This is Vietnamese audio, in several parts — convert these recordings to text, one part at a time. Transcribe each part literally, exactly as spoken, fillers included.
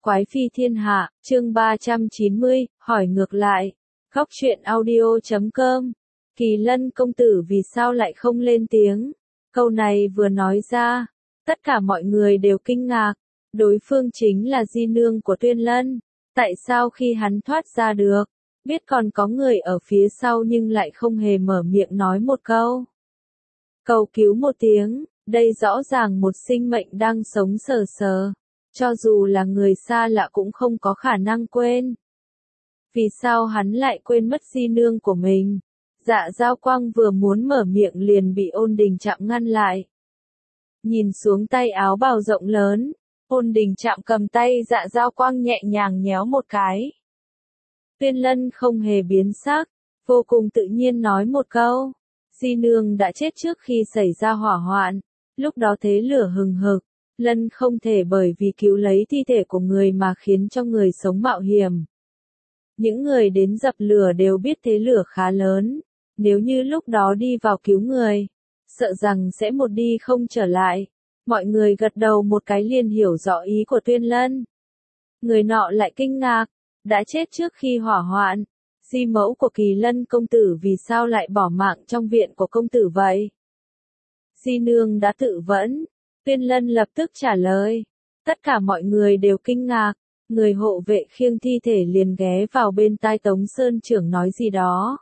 Quái phi thiên hạ, chương ba trăm chín mươi, hỏi ngược lại. Góc truyện audio chấm com. Kỳ Lân công tử vì sao lại không lên tiếng? Câu này vừa nói ra, tất cả mọi người đều kinh ngạc. Đối phương chính là di nương của Tuyên Lân. Tại sao khi hắn thoát ra được, biết còn có người ở phía sau nhưng lại không hề mở miệng nói một câu? Cầu cứu một tiếng, đây rõ ràng một sinh mệnh đang sống sờ sờ. Cho dù là người xa lạ cũng không có khả năng quên. Vì sao hắn lại quên mất di nương của mình? Dạ Giao Quang vừa muốn mở miệng liền bị Ôn Đình Trạm ngăn lại. Nhìn xuống tay áo bào rộng lớn, Ôn Đình Trạm cầm tay Dạ Giao Quang nhẹ nhàng nhéo một cái. Tuyên Lân không hề biến sắc, vô cùng tự nhiên nói một câu. Di nương đã chết trước khi xảy ra hỏa hoạn, lúc đó thế lửa hừng hực. Lân không thể bởi vì cứu lấy thi thể của người mà khiến cho người sống mạo hiểm. Những người đến dập lửa đều biết thế lửa khá lớn, nếu như lúc đó đi vào cứu người, sợ rằng sẽ một đi không trở lại. Mọi người gật đầu một cái liền hiểu rõ ý của Tuyên Lân. Người nọ lại kinh ngạc, đã chết trước khi hỏa hoạn, di mẫu của Kỳ Lân công tử vì sao lại bỏ mạng trong viện của công tử vậy? Di nương đã tự vẫn. Tuyên Lân lập tức trả lời. Tất cả mọi người đều kinh ngạc, người hộ vệ khiêng thi thể liền ghé vào bên tai Tống Sơn trưởng nói gì đó.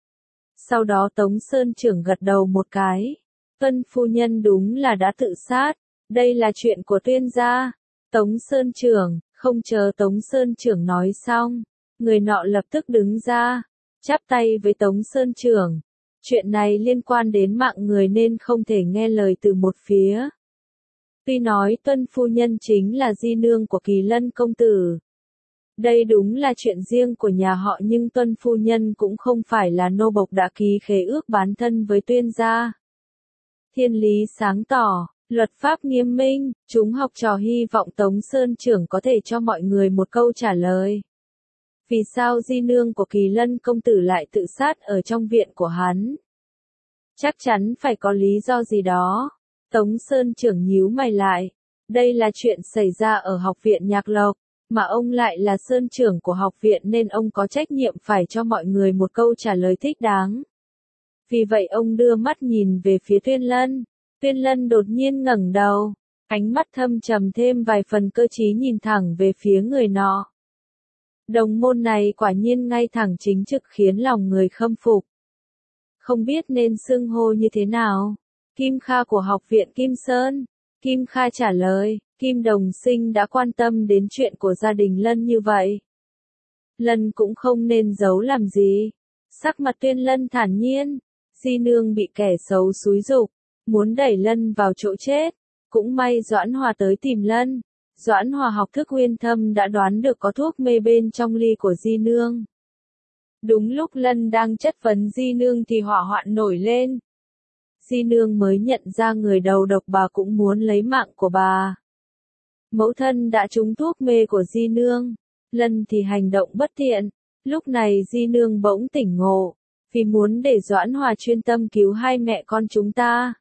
Sau đó Tống Sơn trưởng gật đầu một cái. Tuân phu nhân đúng là đã tự sát, đây là chuyện của Tuyên gia. Tống Sơn trưởng, không chờ Tống Sơn trưởng nói xong, người nọ lập tức đứng ra, chắp tay với Tống Sơn trưởng. Chuyện này liên quan đến mạng người nên không thể nghe lời từ một phía. Tuy nói Tuân phu nhân chính là di nương của Kỳ Lân công tử. Đây đúng là chuyện riêng của nhà họ nhưng Tuân phu nhân cũng không phải là nô bộc đã ký khế ước bán thân với Tuyên gia. Thiên lý sáng tỏ, luật pháp nghiêm minh, chúng học trò hy vọng Tống Sơn trưởng có thể cho mọi người một câu trả lời. Vì sao di nương của Kỳ Lân công tử lại tự sát ở trong viện của hắn? Chắc chắn phải có lý do gì đó. Tống Sơn trưởng nhíu mày lại. Đây là chuyện xảy ra ở học viện Nhạc Lộc, mà ông lại là Sơn trưởng của học viện nên ông có trách nhiệm phải cho mọi người một câu trả lời thích đáng. Vì vậy ông đưa mắt nhìn về phía Tuyên Lân. Tuyên Lân đột nhiên ngẩng đầu, ánh mắt thâm trầm thêm vài phần cơ trí nhìn thẳng về phía người nọ. Đồng môn này quả nhiên ngay thẳng chính trực khiến lòng người khâm phục. Không biết nên xưng hô như thế nào? Kim Kha của học viện Kim Sơn. Kim Kha trả lời, Kim đồng sinh đã quan tâm đến chuyện của gia đình Lân như vậy. Lân cũng không nên giấu làm gì. Sắc mặt Tuyên Lân thản nhiên, di nương bị kẻ xấu xúi giục, muốn đẩy Lân vào chỗ chết. Cũng may Doãn Hòa tới tìm Lân. Doãn Hòa học thức uyên thâm đã đoán được có thuốc mê bên trong ly của di nương. Đúng lúc Lân đang chất vấn di nương thì hỏa hoạn nổi lên. Di nương mới nhận ra người đầu độc bà cũng muốn lấy mạng của bà. Mẫu thân đã trúng thuốc mê của di nương, Lân thì hành động bất thiện. Lúc này di nương bỗng tỉnh ngộ, vì muốn để Doãn Hòa chuyên tâm cứu hai mẹ con chúng ta.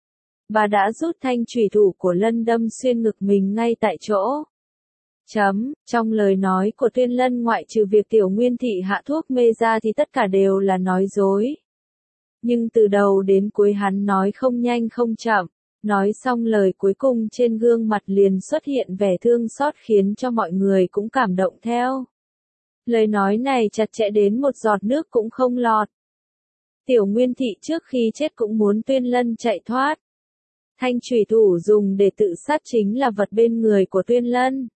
Bà đã rút thanh chủy thủ của Lân đâm xuyên ngực mình ngay tại chỗ. Chấm, trong lời nói của Tuyên Lân ngoại trừ việc Tiểu Nguyên Thị hạ thuốc mê ra thì tất cả đều là nói dối. Nhưng từ đầu đến cuối hắn nói không nhanh không chậm, nói xong lời cuối cùng trên gương mặt liền xuất hiện vẻ thương xót khiến cho mọi người cũng cảm động theo. Lời nói này chặt chẽ đến một giọt nước cũng không lọt. Tiểu Nguyên Thị trước khi chết cũng muốn Tuyên Lân chạy thoát. Thanh chủy thủ dùng để tự sát chính là vật bên người của Tuyên Lân.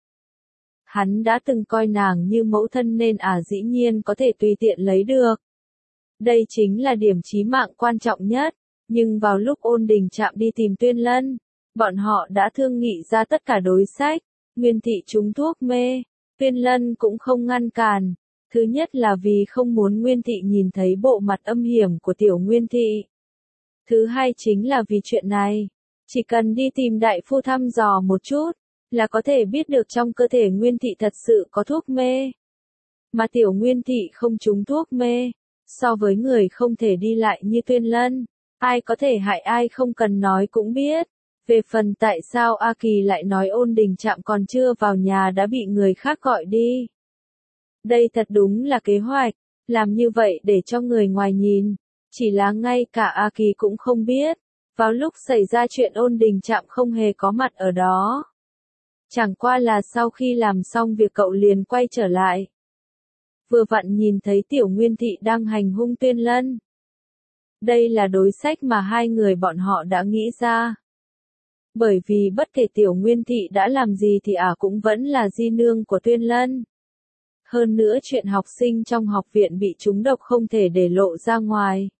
Hắn đã từng coi nàng như mẫu thân nên à dĩ nhiên có thể tùy tiện lấy được. Đây chính là điểm chí mạng quan trọng nhất, nhưng vào lúc Ôn Đình Trạm đi tìm Tuyên Lân, bọn họ đã thương nghị ra tất cả đối sách. Nguyên Thị trúng thuốc mê, Tuyên Lân cũng không ngăn cản. Thứ nhất là vì không muốn Nguyên Thị nhìn thấy bộ mặt âm hiểm của Tiểu Nguyên Thị. Thứ hai chính là vì chuyện này, chỉ cần đi tìm đại phu thăm dò một chút, là có thể biết được trong cơ thể Nguyên Thị thật sự có thuốc mê. Mà Tiểu Nguyên Thị không trúng thuốc mê. So với người không thể đi lại như Tuyên Lân, ai có thể hại ai không cần nói cũng biết. Về phần tại sao A Kỳ lại nói Ôn Đình Trạm còn chưa vào nhà đã bị người khác gọi đi. Đây thật đúng là kế hoạch, làm như vậy để cho người ngoài nhìn. Chỉ là ngay cả A Kỳ cũng không biết, vào lúc xảy ra chuyện Ôn Đình Trạm không hề có mặt ở đó. Chẳng qua là sau khi làm xong việc cậu liền quay trở lại. Vừa vặn nhìn thấy Tiểu Nguyên Thị đang hành hung Tuyên Lân. Đây là đối sách mà hai người bọn họ đã nghĩ ra. Bởi vì bất kể Tiểu Nguyên Thị đã làm gì thì ả cũng vẫn là di nương của Tuyên Lân. Hơn nữa chuyện học sinh trong học viện bị trúng độc không thể để lộ ra ngoài.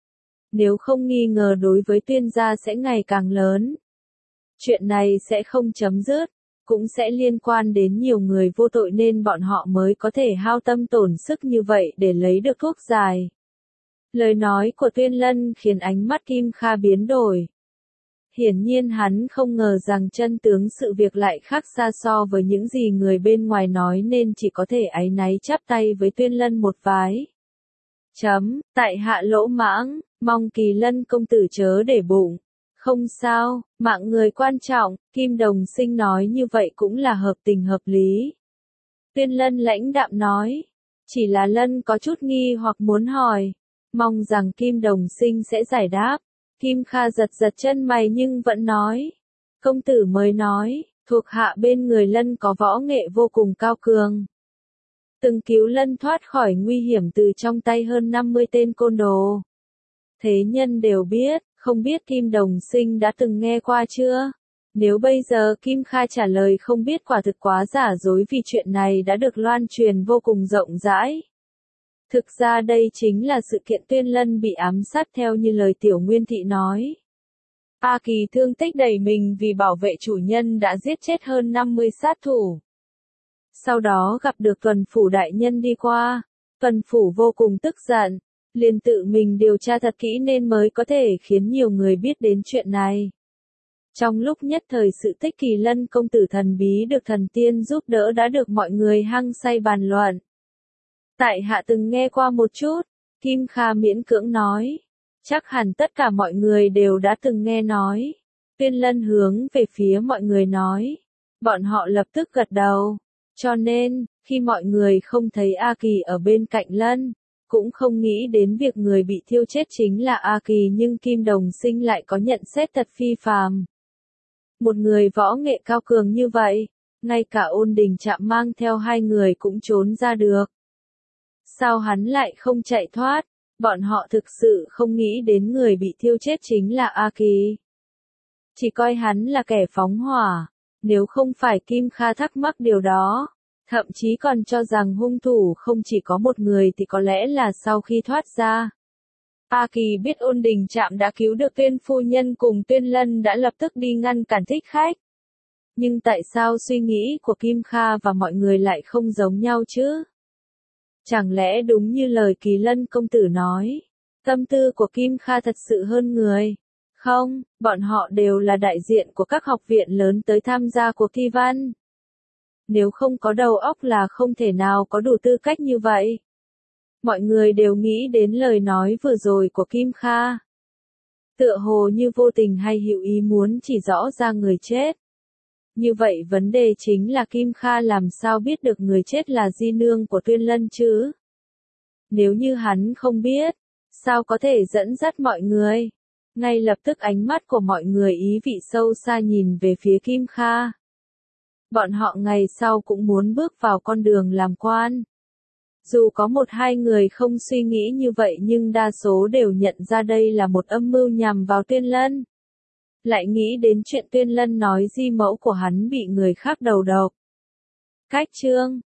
Nếu không nghi ngờ đối với Tuyên gia sẽ ngày càng lớn. Chuyện này sẽ không chấm dứt, cũng sẽ liên quan đến nhiều người vô tội nên bọn họ mới có thể hao tâm tổn sức như vậy để lấy được thuốc giải. Lời nói của Tuyên Lân khiến ánh mắt Kim Kha biến đổi. Hiển nhiên hắn không ngờ rằng chân tướng sự việc lại khác xa so với những gì người bên ngoài nói nên chỉ có thể áy náy chắp tay với Tuyên Lân một vái. Chấm, tại hạ lỗ mãng, mong Kỳ Lân công tử chớ để bụng. Không sao, mạng người quan trọng, Kim Đồng Sinh nói như vậy cũng là hợp tình hợp lý. Tuyên Lân lãnh đạm nói, chỉ là Lân có chút nghi hoặc muốn hỏi, mong rằng Kim Đồng Sinh sẽ giải đáp. Kim Kha giật giật chân mày nhưng vẫn nói, công tử mới nói, thuộc hạ bên người Lân có võ nghệ vô cùng cao cường. Từng cứu Lân thoát khỏi nguy hiểm từ trong tay hơn năm mươi tên côn đồ. Thế nhân đều biết, không biết Kim Đồng Sinh đã từng nghe qua chưa? Nếu bây giờ Kim Kha trả lời không biết quả thực quá giả dối vì chuyện này đã được loan truyền vô cùng rộng rãi. Thực ra đây chính là sự kiện Tuyên Lân bị ám sát theo như lời Tiểu Nguyên Thị nói. A Kỳ thương tích đầy mình vì bảo vệ chủ nhân đã giết chết hơn năm mươi sát thủ. Sau đó gặp được Tuần Phủ đại nhân đi qua, Tuần Phủ vô cùng tức giận, liền tự mình điều tra thật kỹ nên mới có thể khiến nhiều người biết đến chuyện này. Trong lúc nhất thời sự tích Kỳ Lân công tử thần bí được thần tiên giúp đỡ đã được mọi người hăng say bàn luận. Tại hạ từng nghe qua một chút, Kim Kha miễn cưỡng nói. Chắc hẳn tất cả mọi người đều đã từng nghe nói. Tuyên Lân hướng về phía mọi người nói. Bọn họ lập tức gật đầu. Cho nên, khi mọi người không thấy A Kỳ ở bên cạnh Lân, cũng không nghĩ đến việc người bị thiêu chết chính là A Kỳ nhưng Kim Đồng Sinh lại có nhận xét thật phi phàm. Một người võ nghệ cao cường như vậy, ngay cả Ôn Đình Trạm mang theo hai người cũng trốn ra được. Sao hắn lại không chạy thoát? Bọn họ thực sự không nghĩ đến người bị thiêu chết chính là A Kỳ. Chỉ coi hắn là kẻ phóng hỏa. Nếu không phải Kim Kha thắc mắc điều đó, thậm chí còn cho rằng hung thủ không chỉ có một người thì có lẽ là sau khi thoát ra. A Kỳ biết Ôn Đình Trạm đã cứu được Tuyên phu nhân cùng Tuyên Lân đã lập tức đi ngăn cản thích khách. Nhưng tại sao suy nghĩ của Kim Kha và mọi người lại không giống nhau chứ? Chẳng lẽ đúng như lời Kỳ Lân công tử nói, tâm tư của Kim Kha thật sự hơn người? Không, bọn họ đều là đại diện của các học viện lớn tới tham gia cuộc thi văn. Nếu không có đầu óc là không thể nào có đủ tư cách như vậy. Mọi người đều nghĩ đến lời nói vừa rồi của Kim Kha. Tựa hồ như vô tình hay hữu ý muốn chỉ rõ ra người chết. Như vậy vấn đề chính là Kim Kha làm sao biết được người chết là di nương của Tuyên Lân chứ? Nếu như hắn không biết, sao có thể dẫn dắt mọi người? Ngay lập tức ánh mắt của mọi người ý vị sâu xa nhìn về phía Kim Kha. Bọn họ ngày sau cũng muốn bước vào con đường làm quan. Dù có một hai người không suy nghĩ như vậy nhưng đa số đều nhận ra đây là một âm mưu nhằm vào Tuyên Lân. Lại nghĩ đến chuyện Tuyên Lân nói di mẫu của hắn bị người khác đầu độc. Cách chương